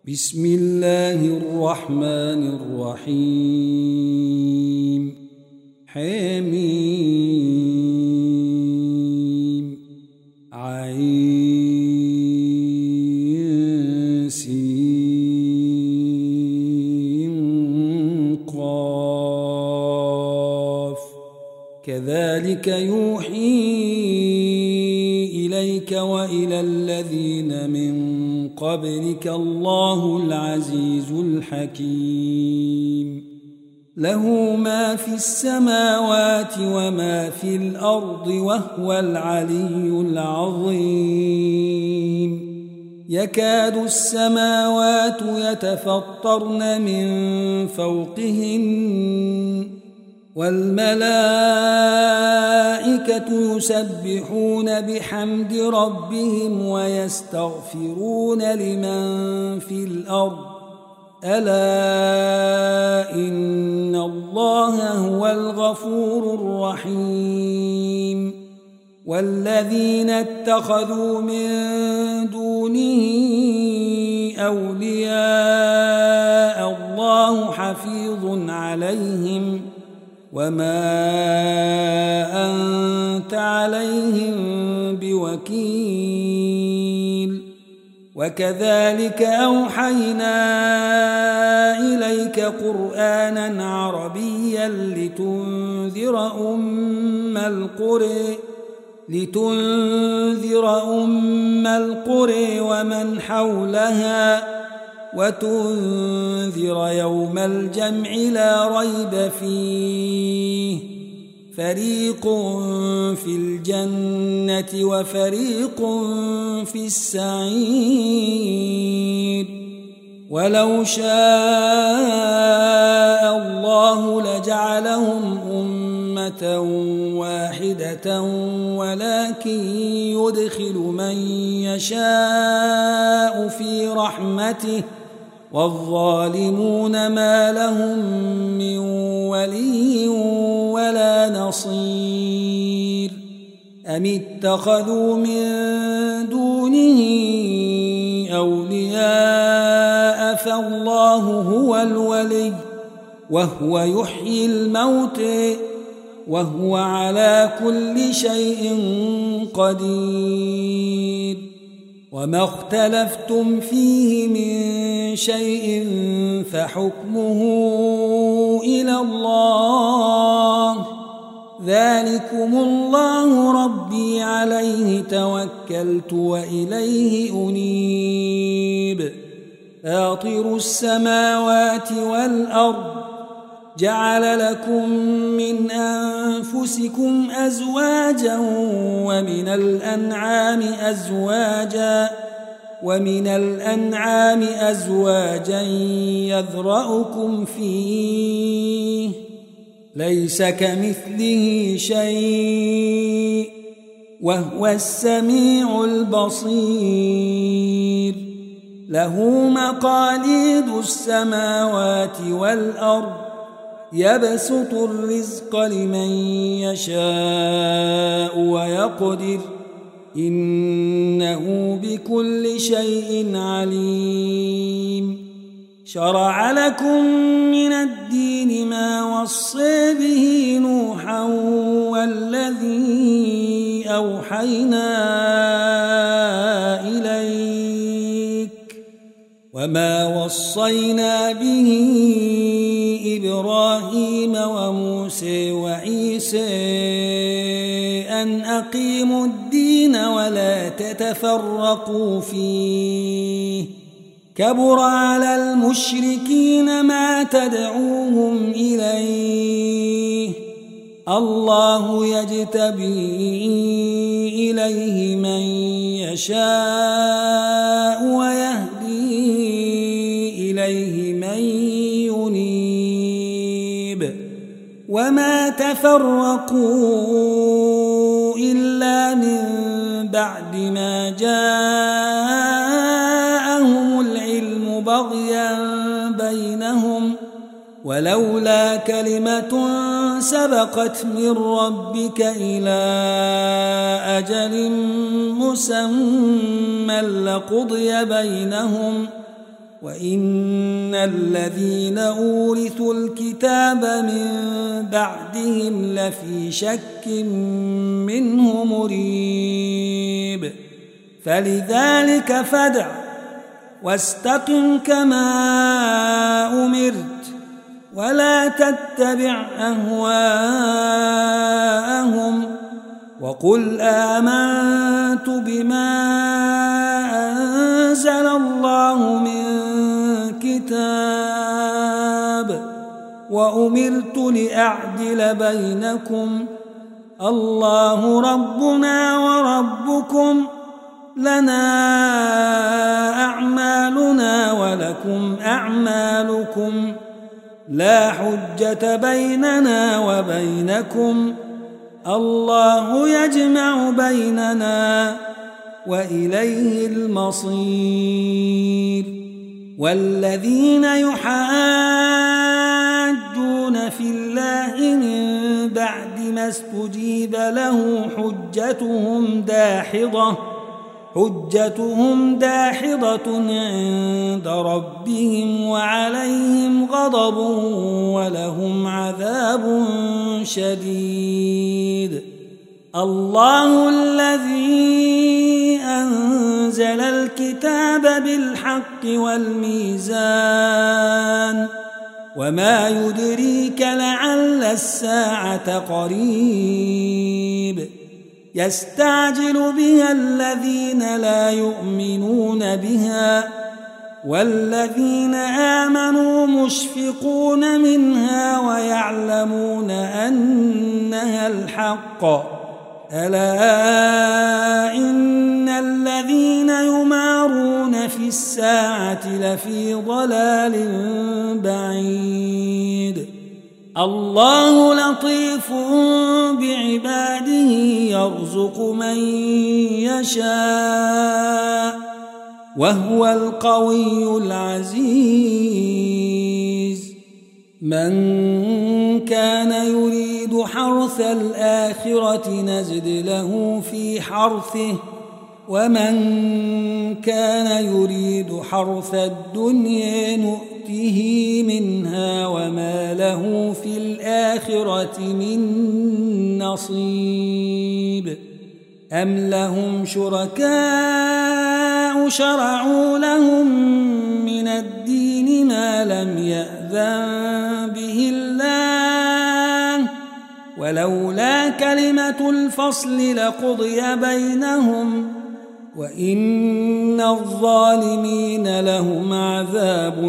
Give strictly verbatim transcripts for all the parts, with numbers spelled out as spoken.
بسم الله الرحمن الرحيم حميم عين سين قاف كذلك يوحي إليك وإلى الذين من قبلك الله العزيز الحكيم له ما في السماوات وما في الأرض وهو العلي العظيم يكاد السماوات يتفطرن من فوقهن والملائكة يسبحون بحمد ربهم ويستغفرون لمن في الأرض ألا إن الله هو الغفور الرحيم والذين اتخذوا من دونه أولياء الله حفيظ عليهم وما أنت عليهم بوكيل وكذلك أوحينا إليك قرآنا عربيا لتنذر أم القرى لتنذر أم القرى ومن حولها وتنذر يوم الجمع لا ريب فيه فريق في الجنة وفريق في السعير ولو شاء الله لجعلهم أمة واحدة ولكن يدخل من يشاء في رحمته والظالمون ما لهم من ولي ولا نصير أم اتخذوا من دونه أولياء فالله هو الولي وهو يحيي الموت وهو على كل شيء قدير وما اختلفتم فيه من شيء فحكمه إلى الله ذلكم الله ربي عليه توكلت وإليه أنيب فاطر السماوات والأرض جعل لكم من أنفسكم أزواجا ومن الأنعام أزواجا ومن الأنعام أزواجا يذرأكم فيه ليس كمثله شيء وهو السميع البصير له مقاليد السماوات والأرض يبسط الرزق لمن يشاء ويقدر إنه بكل شيء عليم شرع لكم من الدين ما وصى به نوحا والذي أوحينا إليك وما وصينا به إبراهيم وموسى وعيسى أن أقيموا الدين ولا تتفرقوا فيه كبر على المشركين ما تدعوهم إليه الله يجتبي إليه من يشاء ويهدي إليه من ينيب وما تفرقوا إلا من بعد ما جاءهم العلم بغيا بينهم ولولا كلمة سبقت من ربك إلى أجل مسمى لقضي بينهم وإن الذين أورثوا الكتاب من بعدهم لفي شك منه مريب فلذلك فادع واستقم كما أمرت ولا تتبع أهواءهم وقل آمنت بما أنزل الله من كتاب وأمرت لأعدل بينكم الله ربنا وربكم لنا أعمالنا ولكم أعمالكم لا حجة بيننا وبينكم الله يجمع بيننا وإليه المصير والذين يحاجون في الله من بعد ما استجيب له حجتهم داحضة حجتهم داحضة عند ربهم وعليهم غضب ولهم عذاب شديد الله الذي أنزل الكتاب بالحق والميزان وما يدريك لعل الساعة قريب يستعجل بها الذين لا يؤمنون بها والذين آمنوا مشفقون منها ويعلمون أنها الحق ألا إن الذين يمارون في الساعة لفي ضلال بعيد الله لطيف بعباده يرزق من يشاء وهو القوي العزيز من كان يريد حرث الآخرة نزد له في حرثه ومن كان يريد حرث الدنيا نؤته منها وما له في الآخرة من نصيب أم لهم شركاء شرعوا لهم من الدين ما لم يأذن به الله ولولا كلمة الفصل لقضي بينهم وإن الظالمين لهم عذاب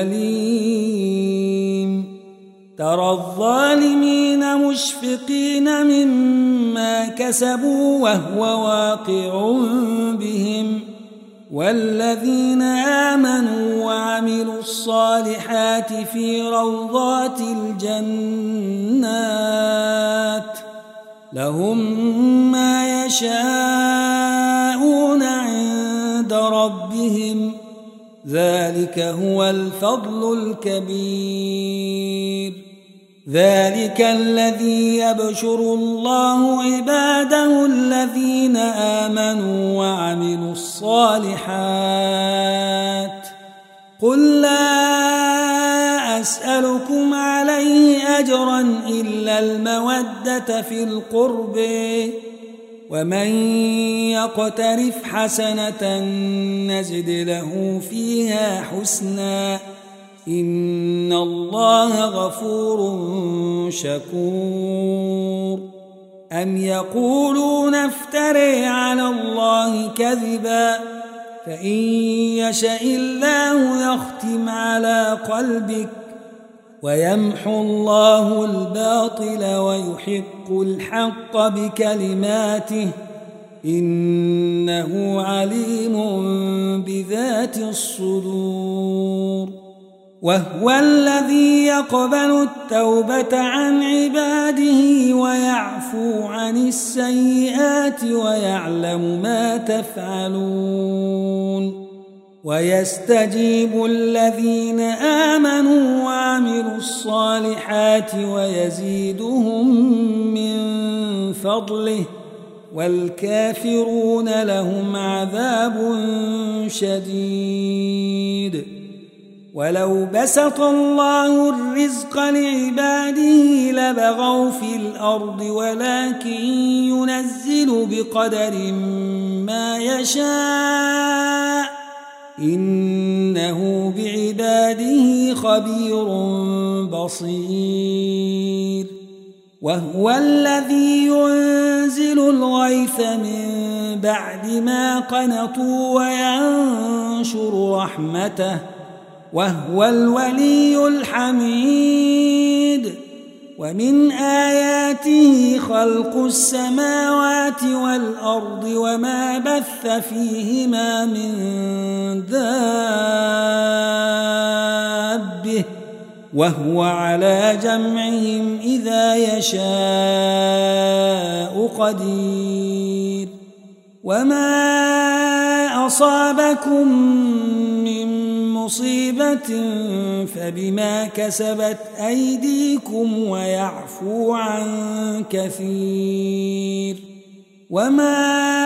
أليم ترى الظالمين مشفقين مما كسبوا وهو واقع بهم والذين آمنوا وعملوا الصالحات في روضات الجنات لهم ما يشاءون عند ربهم ذلك هو الفضل الكبير ذلك الذي يبشر الله عباده الذين آمنوا وعملوا الصالحات قل لا أسألكم عليه أجرا إلا المودة في القرب ومن يقترف حسنة نزد له فيها حسنا إن الله غفور شكور أم يقولون افتري على الله كذبا فإن يشاء الله يختم على قلبك ويمحو الله الباطل ويحق الحق بكلماته إنه عليم بذات الصدور وهو الذي يقبل التوبة عن عباده ويعفو عن السيئات ويعلم ما تفعلون ويستجيب الذين آمنوا وعملوا الصالحات ويزيدهم من فضله والكافرون لهم عذاب شديد ولو بسط الله الرزق لعباده لبغوا في الأرض ولكن ينزل بقدر ما يشاء إنه بعباده خبير بصير وهو الذي ينزل الغيث من بعد ما قنطوا وينشر رحمته وهو الولي الحميد ومن آياته خلق السماوات والأرض وما بث فيهما من دابة وهو على جمعهم إذا يشاء قدير وما أصابكم من مصيبة فبما كسبت أيديكم ويعفو عن كثير وما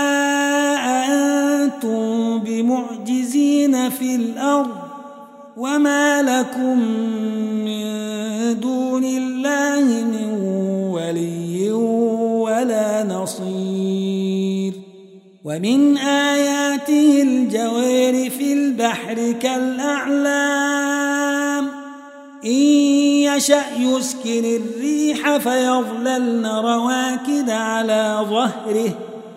أنتم بمعجزين في الأرض وما لكم من دون الله من ولي ولا نصير ومن آياته الجوار في البحر كالأعلام إن يشأ يسكن الريح فيظللن رواكد على ظهره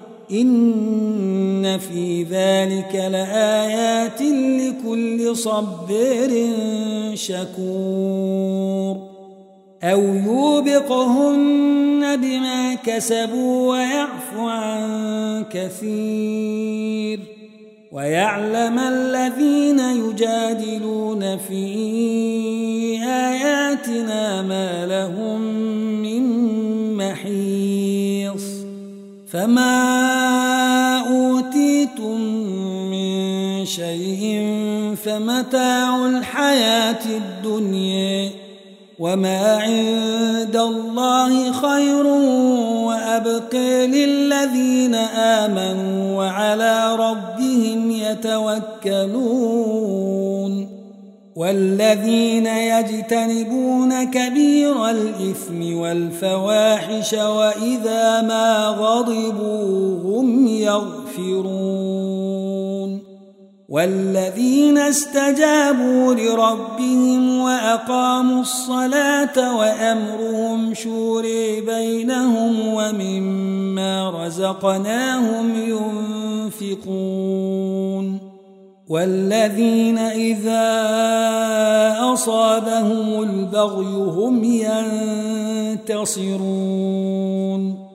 إن في ذلك لآيات لكل صبر شكور أو يوبقهن بما كسبوا ويعفو عن كثير ويعلم الذين يجادلون في آياتنا ما لهم من محيص فما أوتيتم من شيء فمتاع الحياة الدنيا وما عند الله خير وأبقى للذين آمنوا وعلى ربهم يتوكلون والذين يجتنبون كبير الإثم والفواحش وإذا ما غضبوا هم يغفرون والذين استجابوا لربهم وأقاموا الصلاة وأمرهم شورى بينهم ومما رزقناهم ينفقون والذين إذا أصابهم البغي هم ينتصرون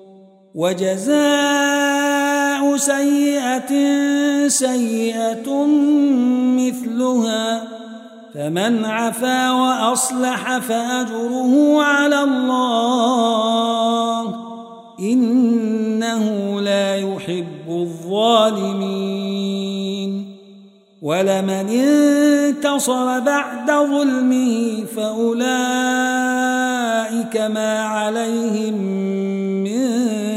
وجزاء سيئة سيئة مثلها فمن عفا وأصلح فأجره على الله إنه لا يحب الظالمين ولمن انتصر بعد ظلمه فأولئك ما عليهم من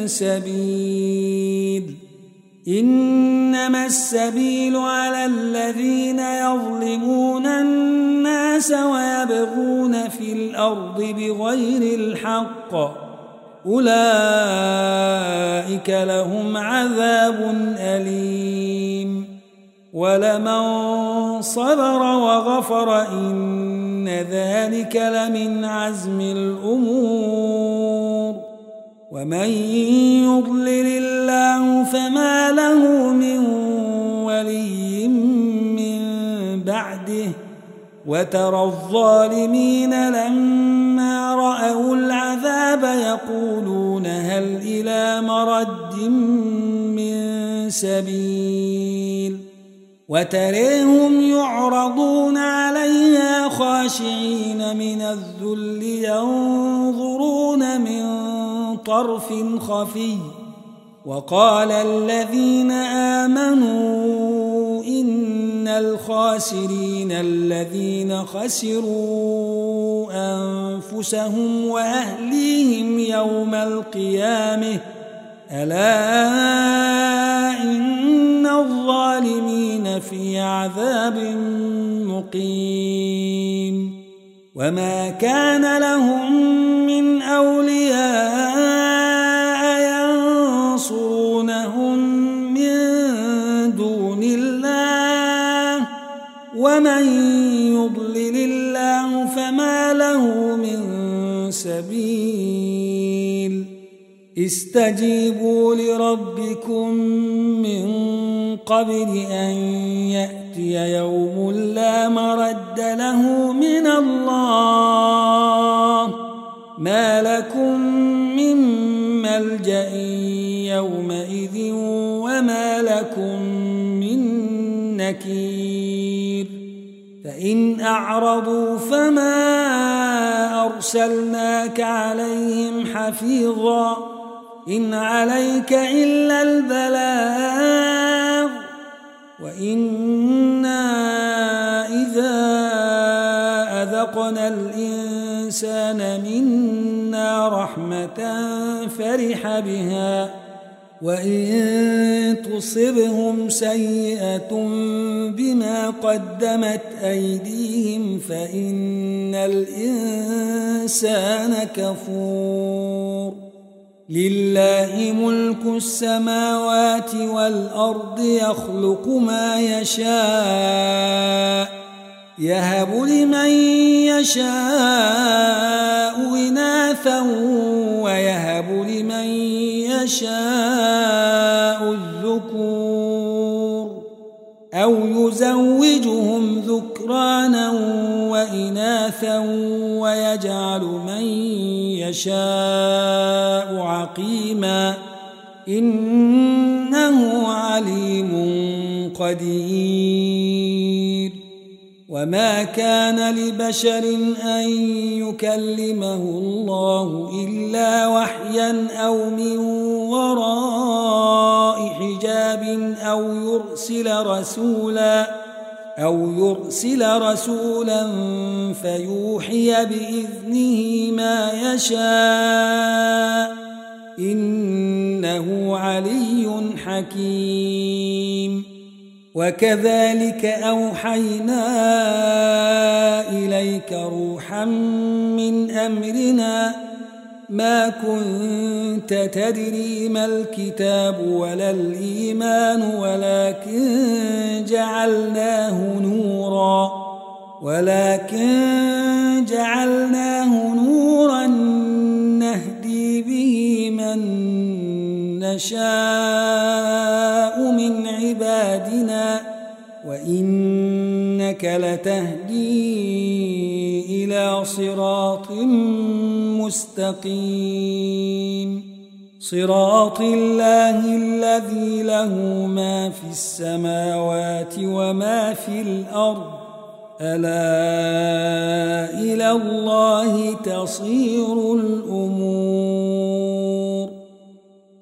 سبيل إنما السبيل على الذين يظلمون الناس ويبغون في الأرض بغير الحق أولئك لهم عذاب أليم ولمن صبر وغفر إن ذلك لمن عزم الأمور ومن يضلل الله فما له من ولي من بعده وترى الظالمين لما رأوا العذاب يقولون هل إلى مرد من سبيل وتريهم يعرضون عليها خاشعين من الذل ينظرون من طرف خفي وقال الذين آمنوا إن الخاسرين الذين خسروا أنفسهم وأهليهم يوم القيامة ألا إن الظالمين في عذاب مقيم وما كان لهم من أولياء ينصرونهم من دون الله ومن يضلل الله فما له من سبيل استجيبوا لربكم من قبل أن يأتي يوم لا مرد له من الله ما لكم من ملجأ يومئذ وما لكم من نكير فإن أعرضوا فما أرسلناك عليهم حفيظا إن عليك إلا البلاغ وإنا إذا أذقنا الإنسان منا رحمة فرح بها وإن تصبهم سيئة بما قدمت أيديهم فإن الإنسان كفور لله ملك السماوات والأرض يخلق ما يشاء يهب لمن يشاء إناثا ويهب لمن يشاء الذكور أو يزوجهم ذكرانا وإناثا ويجعل من يشاء عقيما إنه عليم قدير وما كان لبشر أن يكلمه الله إلا وحيا أو من وراء حجاب أو يرسل رسولا أو يرسل رسولا فيوحي بإذنه ما يشاء إنه علي حكيم وكذلك أوحينا إليك روحا من أمرنا ما كنت تدري ما الكتاب ولا الإيمان ولكن جعلناه نورا ولكن جعلناه نورا نهدي به من نشاء من عبادنا وإنك لتهدي إلى صراط مستقيم صراط الله الذي له ما في السماوات وما في الأرض ألا إلى الله تصير الأمور